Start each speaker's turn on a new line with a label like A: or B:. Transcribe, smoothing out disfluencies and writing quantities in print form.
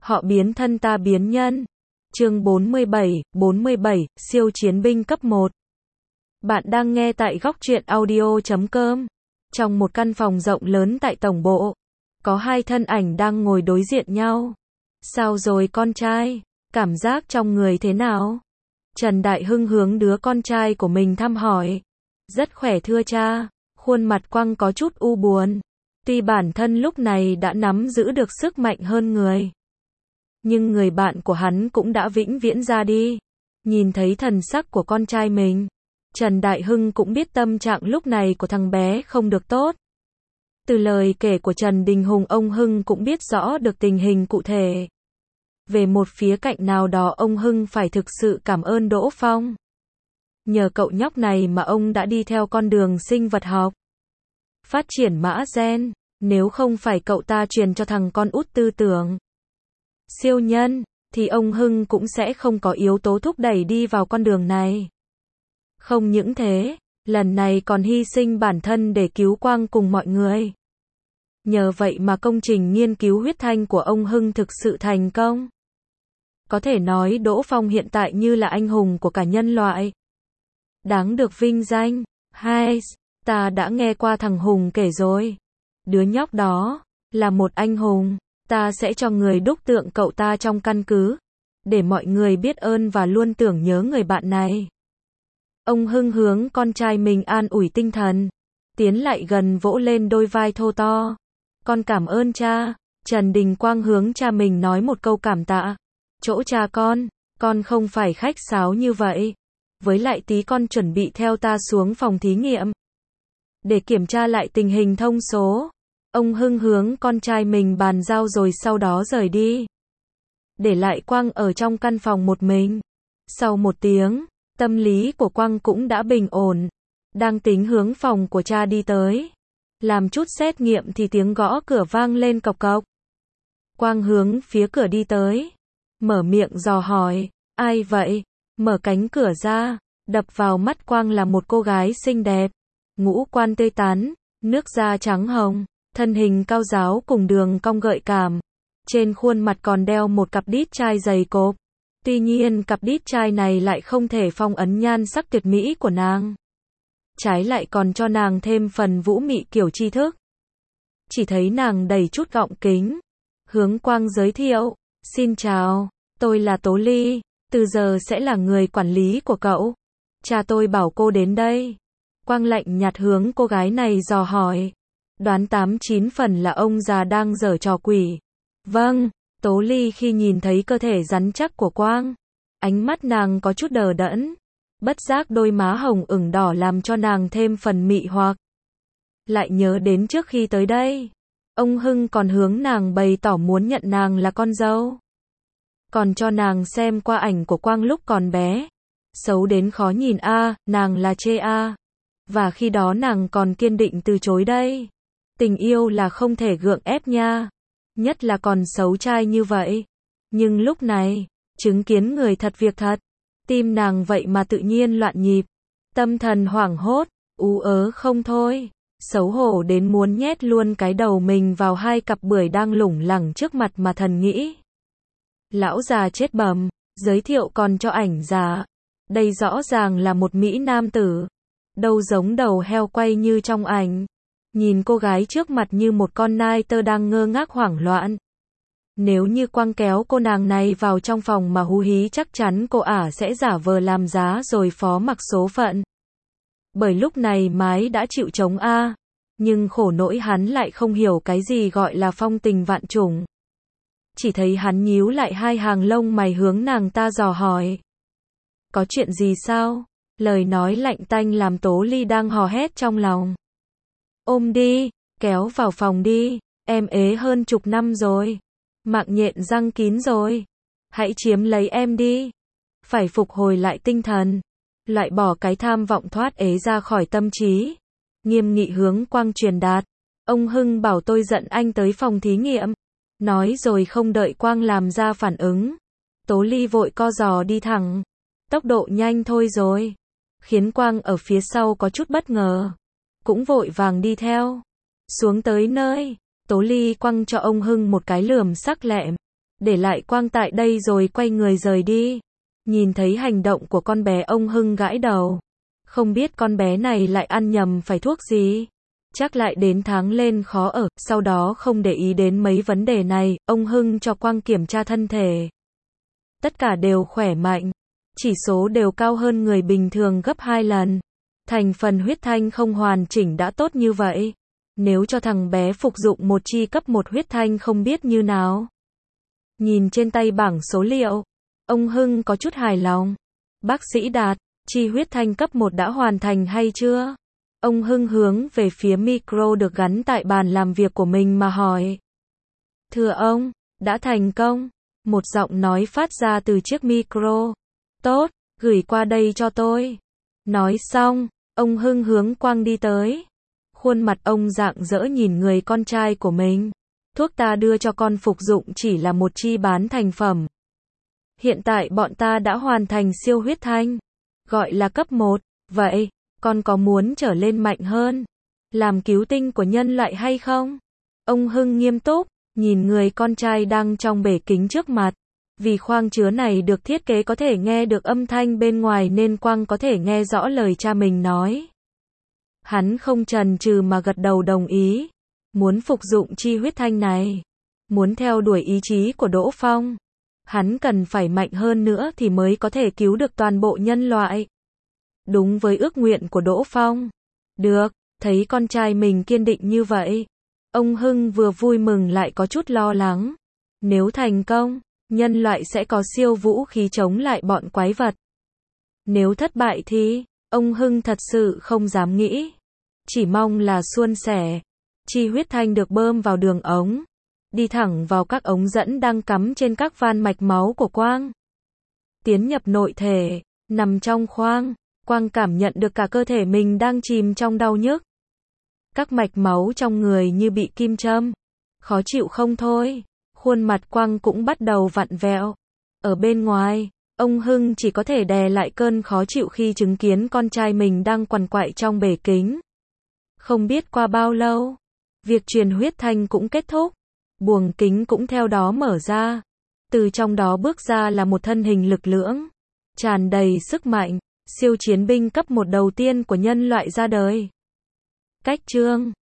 A: Họ biến thân ta biến nhân. Chương 47, siêu chiến binh cấp 1. Bạn đang nghe tại góc truyện audio.com. Trong một căn phòng rộng lớn tại tổng bộ, có hai thân ảnh đang ngồi đối diện nhau. Sao rồi con trai? Cảm giác trong người thế nào? Trần Đại Hưng hướng đứa con trai của mình thăm hỏi. Rất khỏe thưa cha. Khuôn mặt Quang có chút u buồn. Tuy bản thân lúc này đã nắm giữ được sức mạnh hơn người, nhưng người bạn của hắn cũng đã vĩnh viễn ra đi. Nhìn thấy thần sắc của con trai mình, Trần Đại Hưng cũng biết tâm trạng lúc này của thằng bé không được tốt. Từ lời kể của Trần Đình Hùng, ông Hưng cũng biết rõ được tình hình cụ thể. Về một khía cạnh nào đó, ông Hưng phải thực sự cảm ơn Đỗ Phong. Nhờ cậu nhóc này mà ông đã đi theo con đường sinh vật học, phát triển mã gen. Nếu không phải cậu ta truyền cho thằng con út tư tưởng siêu nhân, thì ông Hưng cũng sẽ không có yếu tố thúc đẩy đi vào con đường này. Không những thế, lần này còn hy sinh bản thân để cứu Quang cùng mọi người. Nhờ vậy mà công trình nghiên cứu huyết thanh của ông Hưng thực sự thành công. Có thể nói Đỗ Phong hiện tại như là anh hùng của cả nhân loại, đáng được vinh danh. Hai, ta đã nghe qua thằng Hùng kể rồi. Đứa nhóc đó là một anh hùng. Ta sẽ cho người đúc tượng cậu ta trong căn cứ, để mọi người biết ơn và luôn tưởng nhớ người bạn này. Ông Hưng hướng con trai mình an ủi tinh thần, tiến lại gần vỗ lên đôi vai thô to. Con cảm ơn cha. Trần Đình Quang hướng cha mình nói một câu cảm tạ. Chỗ cha con không phải khách sáo như vậy. Với lại tí con chuẩn bị theo ta xuống phòng thí nghiệm để kiểm tra lại tình hình thông số. Ông Hưng hướng con trai mình bàn giao rồi sau đó rời đi, để lại Quang ở trong căn phòng một mình. Sau một tiếng, tâm lý của Quang cũng đã bình ổn, đang tính hướng phòng của cha đi tới, làm chút xét nghiệm thì tiếng gõ cửa vang lên cộc cộc. Quang hướng phía cửa đi tới, mở miệng dò hỏi, ai vậy? Mở cánh cửa ra, đập vào mắt Quang là một cô gái xinh đẹp, ngũ quan tươi tắn, nước da trắng hồng, thân hình cao ráo cùng đường cong gợi cảm. Trên khuôn mặt còn đeo một cặp đít trai dày cộp. Tuy nhiên cặp đít trai này lại không thể phong ấn nhan sắc tuyệt mỹ của nàng, trái lại còn cho nàng thêm phần vũ mị kiểu tri thức. Chỉ thấy nàng đầy chút gọng kính, hướng Quang giới thiệu, xin chào, tôi là Tố Ly, từ giờ sẽ là người quản lý của cậu. Cha tôi bảo cô đến đây. Quang lạnh nhạt hướng cô gái này dò hỏi, đoán 8-9 phần là ông già đang giở trò quỷ. Vâng. Tố Ly khi nhìn thấy cơ thể rắn chắc của Quang, ánh mắt nàng có chút đờ đẫn, bất giác đôi má hồng ửng đỏ làm cho nàng thêm phần mị hoặc. Lại nhớ đến trước khi tới đây, ông Hưng còn hướng nàng bày tỏ muốn nhận nàng là con dâu, còn cho nàng xem qua ảnh của Quang lúc còn bé, xấu đến khó nhìn a, nàng là chê a. Và khi đó nàng còn kiên định từ chối đây. Tình yêu là không thể gượng ép nha, nhất là còn xấu trai như vậy. Nhưng lúc này, chứng kiến người thật việc thật, tim nàng vậy mà tự nhiên loạn nhịp, tâm thần hoảng hốt, ú ớ không thôi, xấu hổ đến muốn nhét luôn cái đầu mình vào hai cặp bưởi đang lủng lẳng trước mặt mà thần nghĩ. Lão già chết bầm, giới thiệu còn cho ảnh giả. Đây rõ ràng là một mỹ nam tử, đâu giống đầu heo quay như trong ảnh. Nhìn cô gái trước mặt như một con nai tơ đang ngơ ngác hoảng loạn. Nếu như Quang kéo cô nàng này vào trong phòng mà hú hí, chắc chắn cô ả sẽ giả vờ làm giá rồi phó mặc số phận. Bởi lúc này mái đã chịu chống a, nhưng khổ nỗi hắn lại không hiểu cái gì gọi là phong tình vạn trùng. Chỉ thấy hắn nhíu lại hai hàng lông mày hướng nàng ta dò hỏi. Có chuyện gì sao? Lời nói lạnh tanh làm Tố Ly đang hò hét trong lòng. Ôm đi, kéo vào phòng đi, em ế hơn chục năm rồi, mạng nhện răng kín rồi, hãy chiếm lấy em đi. Phải phục hồi lại tinh thần, loại bỏ cái tham vọng thoát ế ra khỏi tâm trí. Nghiêm nghị hướng Quang truyền đạt, ông Hưng bảo tôi dẫn anh tới phòng thí nghiệm. Nói rồi không đợi Quang làm ra phản ứng, Tố Ly vội co giò đi thẳng, tốc độ nhanh thôi rồi, khiến Quang ở phía sau có chút bất ngờ, cũng vội vàng đi theo. Xuống tới nơi, Tố Ly quăng cho ông Hưng một cái lườm sắc lẹm, để lại Quang tại đây rồi quay người rời đi. Nhìn thấy hành động của con bé, ông Hưng gãi đầu. Không biết con bé này lại ăn nhầm phải thuốc gì. Chắc lại đến tháng lên khó ở, sau đó không để ý đến mấy vấn đề này, ông Hưng cho Quang kiểm tra thân thể. Tất cả đều khỏe mạnh, chỉ số đều cao hơn người bình thường gấp 2 lần. Thành phần huyết thanh không hoàn chỉnh đã tốt như vậy. Nếu cho thằng bé phục dụng một chi cấp 1 huyết thanh không biết như nào. Nhìn trên tay bảng số liệu, ông Hưng có chút hài lòng. Bác sĩ Đạt, chi huyết thanh cấp 1 đã hoàn thành hay chưa? Ông Hưng hướng về phía micro được gắn tại bàn làm việc của mình mà hỏi. Thưa ông, đã thành công. Một giọng nói phát ra từ chiếc micro. Tốt, gửi qua đây cho tôi. Nói xong, ông Hưng hướng Quang đi tới. Khuôn mặt ông rạng rỡ nhìn người con trai của mình. Thuốc ta đưa cho con phục dụng chỉ là một chi bán thành phẩm. Hiện tại bọn ta đã hoàn thành siêu huyết thanh. Gọi là cấp 1. Vậy, con có muốn trở lên mạnh hơn? Làm cứu tinh của nhân loại hay không? Ông Hưng nghiêm túc, nhìn người con trai đang trong bể kính trước mặt. Vì khoang chứa này được thiết kế có thể nghe được âm thanh bên ngoài nên Quang có thể nghe rõ lời cha mình nói. Hắn không chần chừ mà gật đầu đồng ý. Muốn phục dụng chi huyết thanh này. Muốn theo đuổi ý chí của Đỗ Phong. Hắn cần phải mạnh hơn nữa thì mới có thể cứu được toàn bộ nhân loại. Đúng với ước nguyện của Đỗ Phong. Được, thấy con trai mình kiên định như vậy. Ông Hưng vừa vui mừng lại có chút lo lắng. Nếu thành công, nhân loại sẽ có siêu vũ khí chống lại bọn quái vật. Nếu thất bại thì, ông Hưng thật sự không dám nghĩ. Chỉ mong là suôn sẻ. Chi huyết thanh được bơm vào đường ống. Đi thẳng vào các ống dẫn đang cắm trên các van mạch máu của Quang. Tiến nhập nội thể, nằm trong khoang. Quang cảm nhận được cả cơ thể mình đang chìm trong đau nhức. Các mạch máu trong người như bị kim châm. Khó chịu không thôi. Khuôn mặt Quang cũng bắt đầu vặn vẹo. Ở bên ngoài, ông Hưng chỉ có thể đè lại cơn khó chịu khi chứng kiến con trai mình đang quằn quại trong bể kính. Không biết qua bao lâu, việc truyền huyết thanh cũng kết thúc. Buồng kính cũng theo đó mở ra. Từ trong đó bước ra là một thân hình lực lưỡng, tràn đầy sức mạnh, siêu chiến binh cấp 1 đầu tiên của nhân loại ra đời. Cách chương